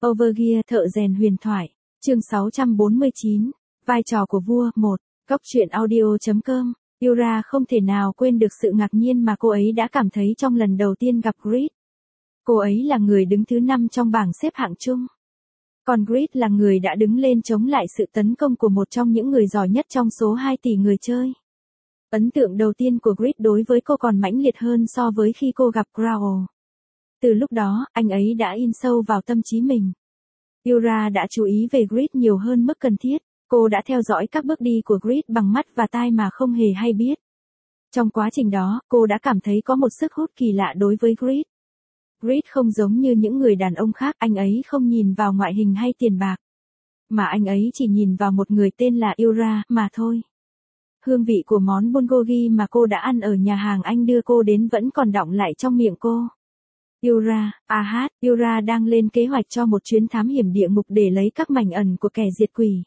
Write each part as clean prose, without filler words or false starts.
Overgear thợ rèn huyền thoại. Chương 649. Vai trò của vua 1. Góc truyện audio.com. Yura không thể nào quên được sự ngạc nhiên mà cô ấy đã cảm thấy trong lần đầu tiên gặp Grid. Cô ấy là người đứng thứ 5 trong bảng xếp hạng chung. Còn Grid là người đã đứng lên chống lại sự tấn công của một trong những người giỏi nhất trong số 2 tỷ người chơi. Ấn tượng đầu tiên của Grid đối với cô còn mãnh liệt hơn so với khi cô gặp Growl. Từ lúc đó, anh ấy đã in sâu vào tâm trí mình. Yura đã chú ý về Grid nhiều hơn mức cần thiết. Cô đã theo dõi các bước đi của Grid bằng mắt và tai mà không hề hay biết. Trong quá trình đó, cô đã cảm thấy có một sức hút kỳ lạ đối với Grid. Grid không giống như những người đàn ông khác, anh ấy không nhìn vào ngoại hình hay tiền bạc. Mà anh ấy chỉ nhìn vào một người tên là Yura mà thôi. Hương vị của món bulgogi mà cô đã ăn ở nhà hàng anh đưa cô đến vẫn còn đọng lại trong miệng cô. Yura đang lên kế hoạch cho một chuyến thám hiểm địa ngục để lấy các mảnh ẩn của kẻ diệt quỷ.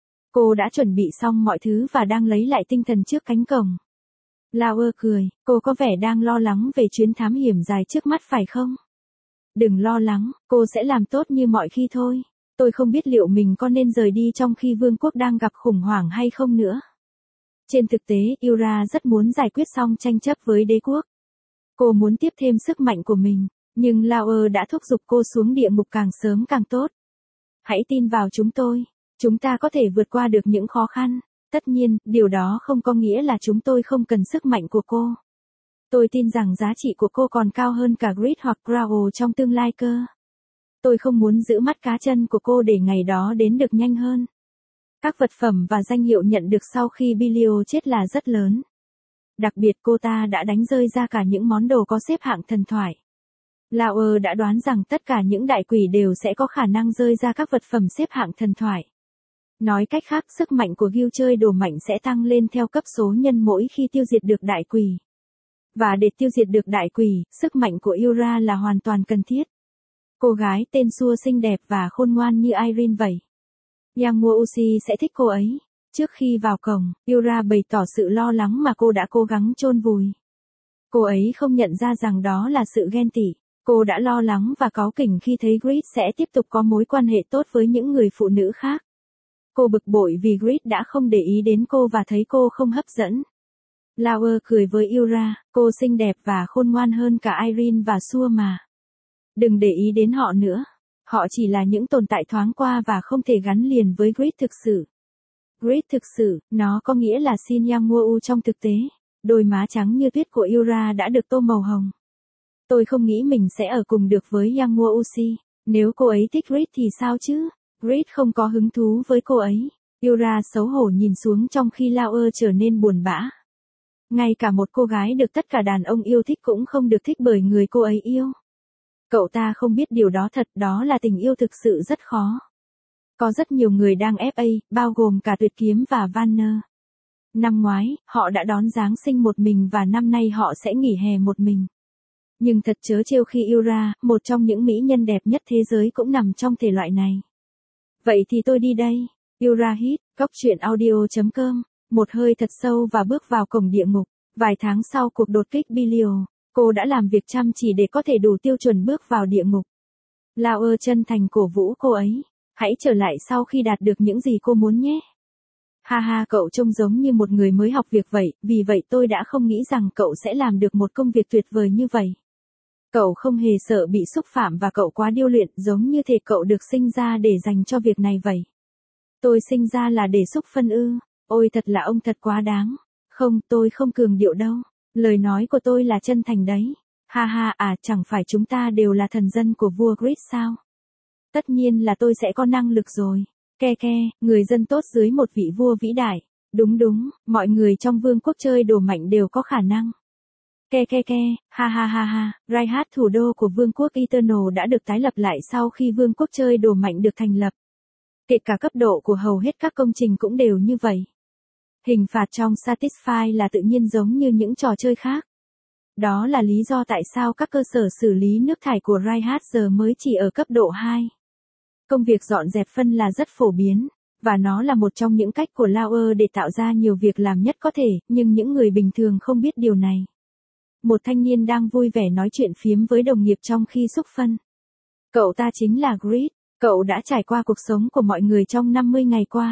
Cô đã chuẩn bị xong mọi thứ và đang lấy lại tinh thần trước cánh cổng. Lauer cười, cô có vẻ đang lo lắng về chuyến thám hiểm dài trước mắt phải không? Đừng lo lắng, cô sẽ làm tốt như mọi khi thôi. Tôi không biết liệu mình có nên rời đi trong khi vương quốc đang gặp khủng hoảng hay không nữa. Trên thực tế, Yura rất muốn giải quyết xong tranh chấp với đế quốc. Cô muốn tiếp thêm sức mạnh của mình, nhưng Lauer đã thúc giục cô xuống địa ngục càng sớm càng tốt. Hãy tin vào chúng tôi. Chúng ta có thể vượt qua được những khó khăn. Tất nhiên, điều đó không có nghĩa là chúng tôi không cần sức mạnh của cô. Tôi tin rằng giá trị của cô còn cao hơn cả Grid hoặc Growl trong tương lai cơ. Tôi không muốn giữ mắt cá chân của cô để ngày đó đến được nhanh hơn. Các vật phẩm và danh hiệu nhận được sau khi Bilio chết là rất lớn. Đặc biệt cô ta đã đánh rơi ra cả những món đồ có xếp hạng thần thoại. Lauer đã đoán rằng tất cả những đại quỷ đều sẽ có khả năng rơi ra các vật phẩm xếp hạng thần thoại. Nói cách khác, sức mạnh của guild chơi đồ mạnh sẽ tăng lên theo cấp số nhân mỗi khi tiêu diệt được đại quỷ. Và để tiêu diệt được đại quỷ, sức mạnh của Yura là hoàn toàn cần thiết. Cô gái tên Sua xinh đẹp và khôn ngoan như Irene vậy. Yang Woo-uzi sẽ thích cô ấy. Trước khi vào cổng, Yura bày tỏ sự lo lắng mà cô đã cố gắng chôn vùi. Cô ấy không nhận ra rằng đó là sự ghen tị. Cô đã lo lắng và cáu kỉnh khi thấy Grid sẽ tiếp tục có mối quan hệ tốt với những người phụ nữ khác. Cô bực bội vì Grid đã không để ý đến cô và thấy cô không hấp dẫn. Lauer cười với Yura, cô xinh đẹp và khôn ngoan hơn cả Irene và Sua mà. Đừng để ý đến họ nữa. Họ chỉ là những tồn tại thoáng qua và không thể gắn liền với Grid thực sự. Grid thực sự, nó có nghĩa là Shin Yang Woo trong thực tế. Đôi má trắng như tuyết của Yura đã được tô màu hồng. Tôi không nghĩ mình sẽ ở cùng được với Yang Woo-uzi. Nếu cô ấy thích Grid thì sao chứ? Grid không có hứng thú với cô ấy. Yura xấu hổ nhìn xuống trong khi Lauer trở nên buồn bã. Ngay cả một cô gái được tất cả đàn ông yêu thích cũng không được thích bởi người cô ấy yêu. Cậu ta không biết điều đó thật, đó là tình yêu thực sự rất khó. Có rất nhiều người đang FA, bao gồm cả Tuyệt Kiếm và Vanner. Năm ngoái, họ đã đón Giáng sinh một mình và năm nay họ sẽ nghỉ hè một mình. Nhưng thật trớ trêu khi Yura, một trong những mỹ nhân đẹp nhất thế giới cũng nằm trong thể loại này. Vậy thì tôi đi đây. Yura hít, góc truyện audio.com, một hơi thật sâu và bước vào cổng địa ngục. Vài tháng sau cuộc đột kích Bilio, cô đã làm việc chăm chỉ để có thể đủ tiêu chuẩn bước vào địa ngục. Lauer chân thành cổ vũ cô ấy. Hãy trở lại sau khi đạt được những gì cô muốn nhé. Ha, cậu trông giống như một người mới học việc vậy, vì vậy tôi đã không nghĩ rằng cậu sẽ làm được một công việc tuyệt vời như vậy. Cậu không hề sợ bị xúc phạm và cậu quá điêu luyện, giống như thể cậu được sinh ra để dành cho việc này vậy. Tôi sinh ra là để xúc phân ư? Ôi thật là ông thật quá đáng. Không, tôi không cường điệu đâu. Lời nói của tôi là chân thành đấy. Chẳng phải chúng ta đều là thần dân của vua Grid sao? Tất nhiên là tôi sẽ có năng lực rồi. Người dân tốt dưới một vị vua vĩ đại. Đúng, mọi người trong vương quốc chơi đồ mạnh đều có khả năng. Raihat, thủ đô của vương quốc Eternal đã được tái lập lại sau khi vương quốc chơi đồ mạnh được thành lập. Kể cả cấp độ của hầu hết các công trình cũng đều như vậy. Hình phạt trong Satisfy là tự nhiên giống như những trò chơi khác. Đó là lý do tại sao các cơ sở xử lý nước thải của Raihat giờ mới chỉ ở cấp độ 2. Công việc dọn dẹp phân là rất phổ biến, và nó là một trong những cách của Lauer để tạo ra nhiều việc làm nhất có thể, nhưng những người bình thường không biết điều này. Một thanh niên đang vui vẻ nói chuyện phiếm với đồng nghiệp trong khi xúc phân. Cậu ta chính là Grid. Cậu đã trải qua cuộc sống của mọi người trong 50 ngày qua.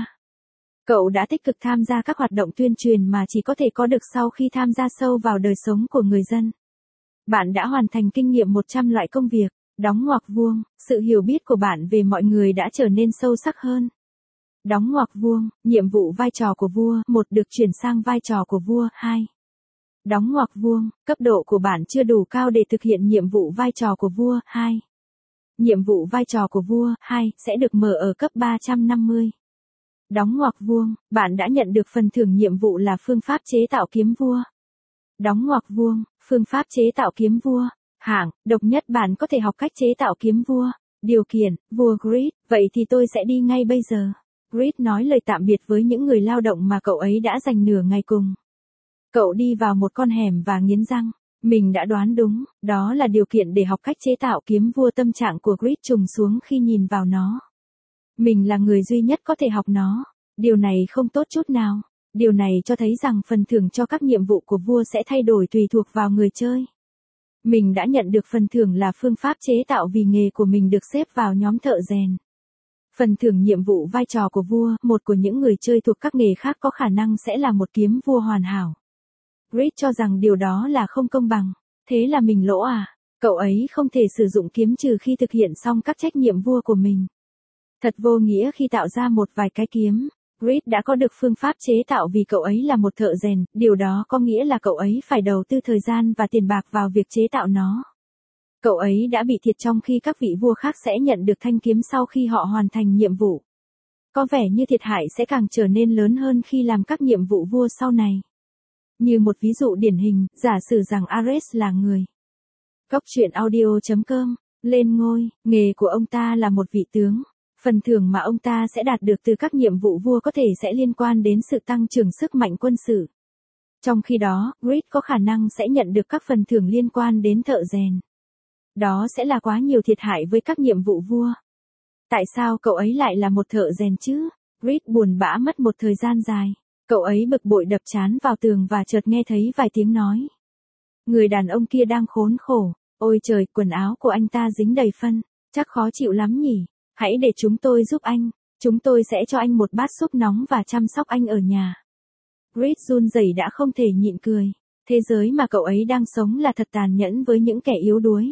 Cậu đã tích cực tham gia các hoạt động tuyên truyền mà chỉ có thể có được sau khi tham gia sâu vào đời sống của người dân. Bạn đã hoàn thành kinh nghiệm 100 loại công việc, đóng ngoặc vuông, sự hiểu biết của bạn về mọi người đã trở nên sâu sắc hơn. Đóng ngoặc vuông, nhiệm vụ vai trò của vua, 1 được chuyển sang vai trò của vua, 2. Đóng ngoặc vuông, cấp độ của bạn chưa đủ cao để thực hiện nhiệm vụ vai trò của vua, 2. Nhiệm vụ vai trò của vua, 2, sẽ được mở ở cấp 350. Đóng ngoặc vuông, bạn đã nhận được phần thưởng nhiệm vụ là phương pháp chế tạo kiếm vua. Đóng ngoặc vuông, phương pháp chế tạo kiếm vua. Hạng, độc nhất bạn có thể học cách chế tạo kiếm vua. Điều kiện, vua Grid, vậy thì tôi sẽ đi ngay bây giờ. Grid nói lời tạm biệt với những người lao động mà cậu ấy đã dành nửa ngày cùng. Cậu đi vào một con hẻm và nghiến răng. Mình đã đoán đúng, đó là điều kiện để học cách chế tạo kiếm vua. Tâm trạng của Grid trùng xuống khi nhìn vào nó. Mình là người duy nhất có thể học nó. Điều này không tốt chút nào. Điều này cho thấy rằng phần thưởng cho các nhiệm vụ của vua sẽ thay đổi tùy thuộc vào người chơi. Mình đã nhận được phần thưởng là phương pháp chế tạo vì nghề của mình được xếp vào nhóm thợ rèn. Phần thưởng nhiệm vụ vai trò của vua, 1 của những người chơi thuộc các nghề khác có khả năng sẽ là một kiếm vua hoàn hảo. Grid cho rằng điều đó là không công bằng. Thế là mình lỗ à? Cậu ấy không thể sử dụng kiếm trừ khi thực hiện xong các trách nhiệm vua của mình. Thật vô nghĩa khi tạo ra một vài cái kiếm. Grid đã có được phương pháp chế tạo vì cậu ấy là một thợ rèn, điều đó có nghĩa là cậu ấy phải đầu tư thời gian và tiền bạc vào việc chế tạo nó. Cậu ấy đã bị thiệt trong khi các vị vua khác sẽ nhận được thanh kiếm sau khi họ hoàn thành nhiệm vụ. Có vẻ như thiệt hại sẽ càng trở nên lớn hơn khi làm các nhiệm vụ vua sau này. Như một ví dụ điển hình, giả sử rằng Ares là người. Góc truyện audio.com, lên ngôi, nghề của ông ta là một vị tướng. Phần thưởng mà ông ta sẽ đạt được từ các nhiệm vụ vua có thể sẽ liên quan đến sự tăng trưởng sức mạnh quân sự. Trong khi đó, Grid có khả năng sẽ nhận được các phần thưởng liên quan đến thợ rèn. Đó sẽ là quá nhiều thiệt hại với các nhiệm vụ vua. Tại sao cậu ấy lại là một thợ rèn chứ? Grid buồn bã mất một thời gian dài. Cậu ấy bực bội đập trán vào tường và chợt nghe thấy vài tiếng nói. Người đàn ông kia đang khốn khổ. Ôi trời, quần áo của anh ta dính đầy phân. Chắc khó chịu lắm nhỉ? Hãy để chúng tôi giúp anh. Chúng tôi sẽ cho anh một bát súp nóng và chăm sóc anh ở nhà. Grid run rẩy đã không thể nhịn cười. Thế giới mà cậu ấy đang sống là thật tàn nhẫn với những kẻ yếu đuối.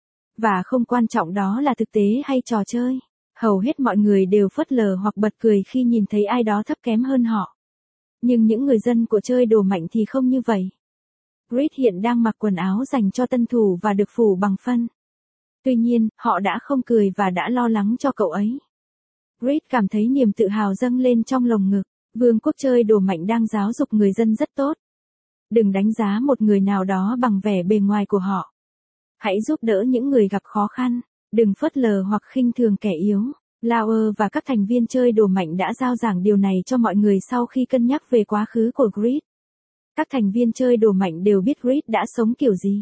Và không quan trọng đó là thực tế hay trò chơi. Hầu hết mọi người đều phớt lờ hoặc bật cười khi nhìn thấy ai đó thấp kém hơn họ. Nhưng những người dân của chơi đồ mạnh thì không như vậy. Grid hiện đang mặc quần áo dành cho tân thủ và được phủ bằng phân. Tuy nhiên, họ đã không cười và đã lo lắng cho cậu ấy. Grid cảm thấy niềm tự hào dâng lên trong lồng ngực. Vương quốc chơi đồ mạnh đang giáo dục người dân rất tốt. Đừng đánh giá một người nào đó bằng vẻ bề ngoài của họ. Hãy giúp đỡ những người gặp khó khăn. Đừng phớt lờ hoặc khinh thường kẻ yếu. Lauer và các thành viên chơi đồ mạnh đã giao giảng điều này cho mọi người sau khi cân nhắc về quá khứ của Grid. Các thành viên chơi đồ mạnh đều biết Grid đã sống kiểu gì.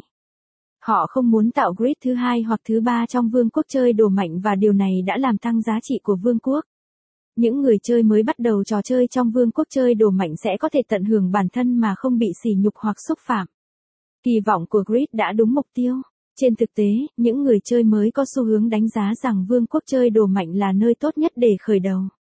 Họ không muốn tạo Grid thứ 2 hoặc thứ 3 trong vương quốc chơi đồ mạnh và điều này đã làm tăng giá trị của vương quốc. Những người chơi mới bắt đầu trò chơi trong vương quốc chơi đồ mạnh sẽ có thể tận hưởng bản thân mà không bị sỉ nhục hoặc xúc phạm. Kỳ vọng của Grid đã đúng mục tiêu. Trên thực tế, những người chơi mới có xu hướng đánh giá rằng vương quốc chơi đồ mạnh là nơi tốt nhất để khởi đầu.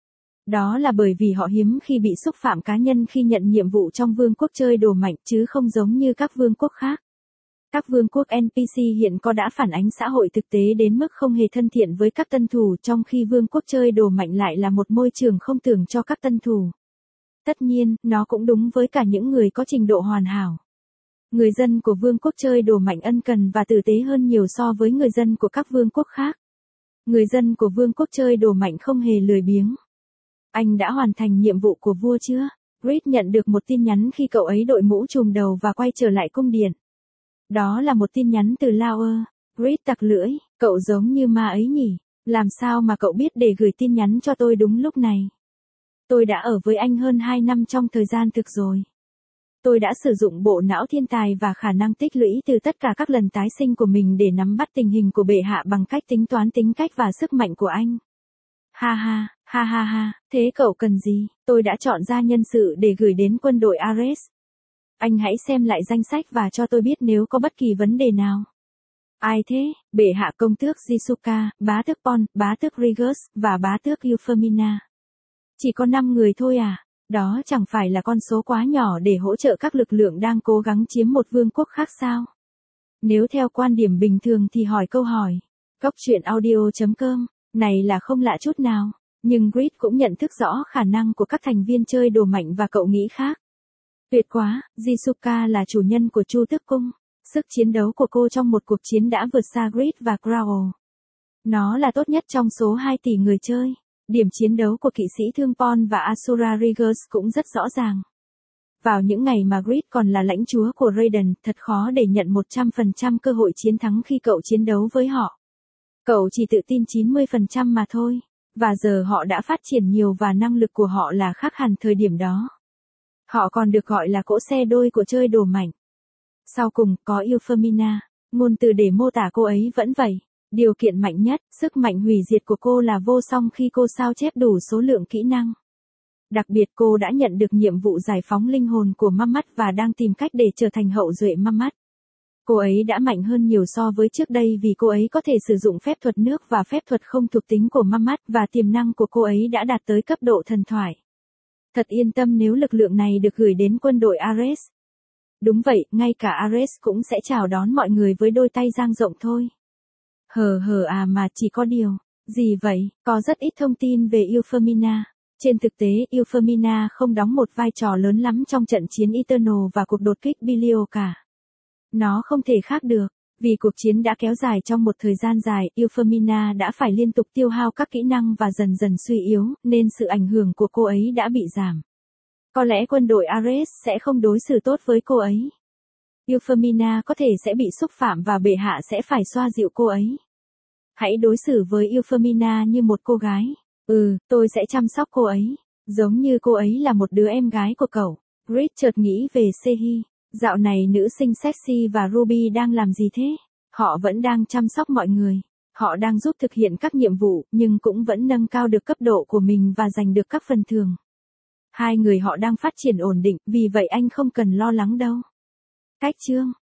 Đó là bởi vì họ hiếm khi bị xúc phạm cá nhân khi nhận nhiệm vụ trong vương quốc chơi đồ mạnh chứ không giống như các vương quốc khác. Các vương quốc NPC hiện có đã phản ánh xã hội thực tế đến mức không hề thân thiện với các tân thủ trong khi vương quốc chơi đồ mạnh lại là một môi trường không tưởng cho các tân thủ. Tất nhiên, nó cũng đúng với cả những người có trình độ hoàn hảo. Người dân của vương quốc chơi đồ mạnh ân cần và tử tế hơn nhiều so với người dân của các vương quốc khác. Người dân của vương quốc chơi đồ mạnh không hề lười biếng. Anh đã hoàn thành nhiệm vụ của vua chưa? Grid nhận được một tin nhắn khi cậu ấy đội mũ trùm đầu và quay trở lại cung điện. Đó là một tin nhắn từ Lauer. Grid tặc lưỡi, cậu giống như ma ấy nhỉ? Làm sao mà cậu biết để gửi tin nhắn cho tôi đúng lúc này? Tôi đã ở với anh hơn 2 năm trong thời gian thực rồi. Tôi đã sử dụng bộ não thiên tài và khả năng tích lũy từ tất cả các lần tái sinh của mình để nắm bắt tình hình của bệ hạ bằng cách tính toán tính cách và sức mạnh của anh. Ha ha, ha ha ha, thế cậu cần gì? Tôi đã chọn ra nhân sự để gửi đến quân đội Ares. Anh hãy xem lại danh sách và cho tôi biết nếu có bất kỳ vấn đề nào. Ai thế? Bệ hạ công tước Jisuka, bá tước Pon, bá tước Rigus, và bá tước Euphemina. Chỉ có 5 người thôi à? Đó chẳng phải là con số quá nhỏ để hỗ trợ các lực lượng đang cố gắng chiếm một vương quốc khác sao? Nếu theo quan điểm bình thường thì hỏi câu hỏi. Góc truyện audio.com, này là không lạ chút nào. Nhưng Grid cũng nhận thức rõ khả năng của các thành viên chơi đồ mạnh và cậu nghĩ khác. Tuyệt quá, Jisuka là chủ nhân của Chu Tước Cung. Sức chiến đấu của cô trong một cuộc chiến đã vượt xa Grid và Growl. Nó là tốt nhất trong số 2 tỷ người chơi. Điểm chiến đấu của kỵ sĩ thương Pon và Asura Rigus cũng rất rõ ràng. Vào những ngày mà Grid còn là lãnh chúa của Raiden, thật khó để nhận 100% cơ hội chiến thắng khi cậu chiến đấu với họ. Cậu chỉ tự tin 90% mà thôi. Và giờ họ đã phát triển nhiều và năng lực của họ là khác hẳn thời điểm đó. Họ còn được gọi là cỗ xe đôi của chơi đồ mạnh. Sau cùng, có Euphemina. Ngôn từ để mô tả cô ấy vẫn vậy. Điều kiện mạnh nhất, sức mạnh hủy diệt của cô là vô song khi cô sao chép đủ số lượng kỹ năng. Đặc biệt cô đã nhận được nhiệm vụ giải phóng linh hồn của Mammoth và đang tìm cách để trở thành hậu duệ Mammoth. Cô ấy đã mạnh hơn nhiều so với trước đây vì cô ấy có thể sử dụng phép thuật nước và phép thuật không thuộc tính của Mammoth và tiềm năng của cô ấy đã đạt tới cấp độ thần thoại. Thật yên tâm nếu lực lượng này được gửi đến quân đội Ares. Đúng vậy, ngay cả Ares cũng sẽ chào đón mọi người với đôi tay dang rộng thôi. Mà chỉ có điều. Gì vậy? Có rất ít thông tin về Euphemina. Trên thực tế, Euphemina không đóng một vai trò lớn lắm trong trận chiến Eternal và cuộc đột kích Bilio cả. Nó không thể khác được. Vì cuộc chiến đã kéo dài trong một thời gian dài, Euphemina đã phải liên tục tiêu hao các kỹ năng và dần dần suy yếu, nên sự ảnh hưởng của cô ấy đã bị giảm. Có lẽ quân đội Ares sẽ không đối xử tốt với cô ấy. Euphemina có thể sẽ bị xúc phạm và bệ hạ sẽ phải xoa dịu cô ấy. Hãy đối xử với Euphemina như một cô gái. Tôi sẽ chăm sóc cô ấy. Giống như cô ấy là một đứa em gái của cậu. Grid chợt nghĩ về Sehi. Dạo này nữ sinh Sexy và Ruby đang làm gì thế? Họ vẫn đang chăm sóc mọi người. Họ đang giúp thực hiện các nhiệm vụ, nhưng cũng vẫn nâng cao được cấp độ của mình và giành được các phần thưởng. 2 người họ đang phát triển ổn định, vì vậy anh không cần lo lắng đâu. Cách chương